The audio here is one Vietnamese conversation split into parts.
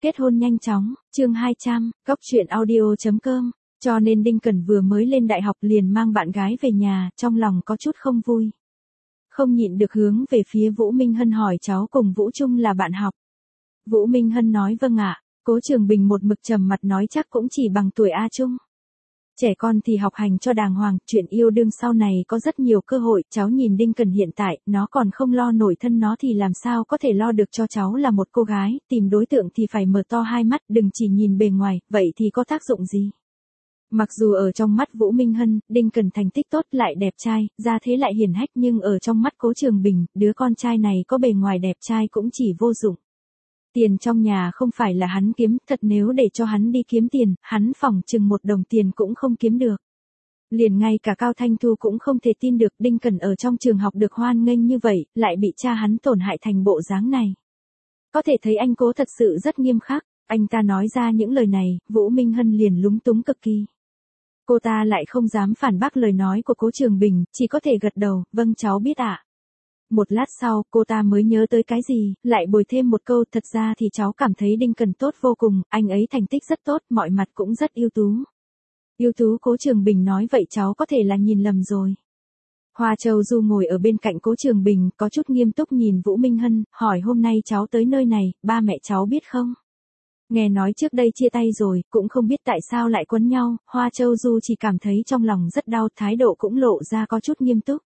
Kết hôn nhanh chóng, chương 200, góc chuyện audio.com. Cho nên Đinh Cẩn vừa mới lên đại học liền mang bạn gái về nhà, trong lòng có chút không vui. Không nhịn được hướng về phía Vũ Minh Hân hỏi cháu cùng Vũ Trung là bạn học. Vũ Minh Hân nói vâng ạ. Cố Trường Bình một mực trầm mặt nói chắc cũng chỉ bằng tuổi A Trung. Trẻ con thì học hành cho đàng hoàng, chuyện yêu đương sau này có rất nhiều cơ hội, cháu nhìn Đinh Cẩn hiện tại, nó còn không lo nổi thân nó thì làm sao có thể lo được cho cháu là một cô gái, tìm đối tượng thì phải mở to hai mắt, đừng chỉ nhìn bề ngoài, vậy thì có tác dụng gì? Mặc dù ở trong mắt Vũ Minh Hân, Đinh Cẩn thành tích tốt lại đẹp trai, ra thế lại hiển hách nhưng ở trong mắt Cố Trường Bình, đứa con trai này có bề ngoài đẹp trai cũng chỉ vô dụng. Tiền trong nhà không phải là hắn kiếm, thật nếu để cho hắn đi kiếm tiền, hắn phỏng chừng một đồng tiền cũng không kiếm được. Liền ngay cả Cao Thanh Thu cũng không thể tin được Đinh Cẩn ở trong trường học được hoan nghênh như vậy, lại bị cha hắn tổn hại thành bộ dáng này. Có thể thấy anh Cố thật sự rất nghiêm khắc, anh ta nói ra những lời này, Vũ Minh Hân liền lúng túng cực kỳ. Cô ta lại không dám phản bác lời nói của Cố Trường Bình, chỉ có thể gật đầu, vâng cháu biết ạ. Một lát sau, cô ta mới nhớ tới cái gì, lại bồi thêm một câu, thật ra thì cháu cảm thấy Đinh Cẩn tốt vô cùng, anh ấy thành tích rất tốt, mọi mặt cũng rất ưu tú. Ưu tú? Cố Trường Bình nói vậy cháu có thể là nhìn lầm rồi. Hoa Châu Du ngồi ở bên cạnh Cố Trường Bình, có chút nghiêm túc nhìn Vũ Minh Hân, hỏi hôm nay cháu tới nơi này, ba mẹ cháu biết không? Nghe nói trước đây chia tay rồi, cũng không biết tại sao lại quấn nhau, Hoa Châu Du chỉ cảm thấy trong lòng rất đau, thái độ cũng lộ ra có chút nghiêm túc.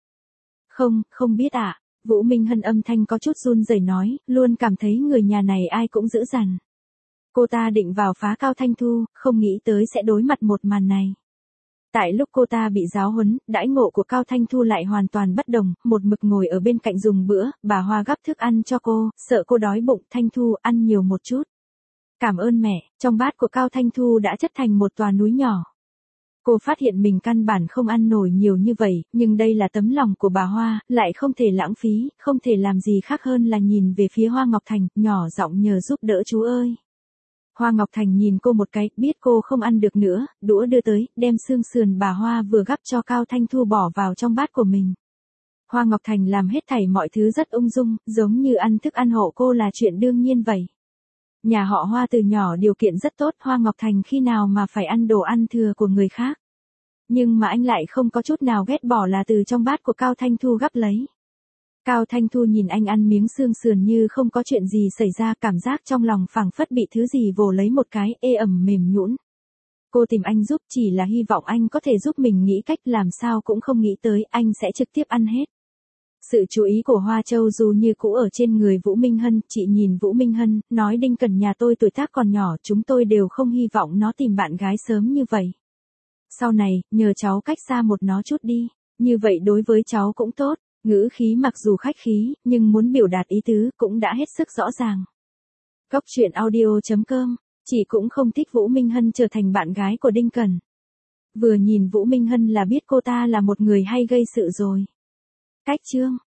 Không biết ạ. Vũ Minh Hân âm thanh có chút run rẩy nói, luôn cảm thấy người nhà này ai cũng dữ dằn. Cô ta định vào phá Cao Thanh Thu, không nghĩ tới sẽ đối mặt một màn này. Tại lúc cô ta bị giáo huấn, đãi ngộ của Cao Thanh Thu lại hoàn toàn bất đồng, một mực ngồi ở bên cạnh dùng bữa, bà Hoa gắp thức ăn cho cô, sợ cô đói bụng, Thanh Thu ăn nhiều một chút. Cảm ơn mẹ, trong bát của Cao Thanh Thu đã chất thành một tòa núi nhỏ. Cô phát hiện mình căn bản không ăn nổi nhiều như vậy, nhưng đây là tấm lòng của bà Hoa, lại không thể lãng phí, không thể làm gì khác hơn là nhìn về phía Hoa Ngọc Thành, nhỏ giọng nhờ giúp đỡ chú ơi. Hoa Ngọc Thành nhìn cô một cái, biết cô không ăn được nữa, đũa đưa tới, đem xương sườn bà Hoa vừa gắp cho Cao Thanh Thu bỏ vào trong bát của mình. Hoa Ngọc Thành làm hết thảy mọi thứ rất ung dung, giống như ăn thức ăn hộ cô là chuyện đương nhiên vậy. Nhà họ Hoa từ nhỏ điều kiện rất tốt, Hoa Ngọc Thành khi nào mà phải ăn đồ ăn thừa của người khác. Nhưng mà anh lại không có chút nào ghét bỏ là từ trong bát của Cao Thanh Thu gắp lấy. Cao Thanh Thu nhìn anh ăn miếng xương sườn như không có chuyện gì xảy ra, cảm giác trong lòng phảng phất bị thứ gì vồ lấy một cái, ê ẩm mềm nhũn. Cô tìm anh giúp chỉ là hy vọng anh có thể giúp mình nghĩ cách, làm sao cũng không nghĩ tới anh sẽ trực tiếp ăn hết. Sự chú ý của Hoa Châu Du như cũ ở trên người Vũ Minh Hân, chị nhìn Vũ Minh Hân, nói Đinh Cẩn nhà tôi tuổi tác còn nhỏ, chúng tôi đều không hy vọng nó tìm bạn gái sớm như vậy. Sau này, nhờ cháu cách xa một nó chút đi, như vậy đối với cháu cũng tốt, ngữ khí mặc dù khách khí, nhưng muốn biểu đạt ý tứ cũng đã hết sức rõ ràng. Góc chuyện audio.com, chị cũng không thích Vũ Minh Hân trở thành bạn gái của Đinh Cẩn. Vừa nhìn Vũ Minh Hân là biết cô ta là một người hay gây sự rồi. Cách chương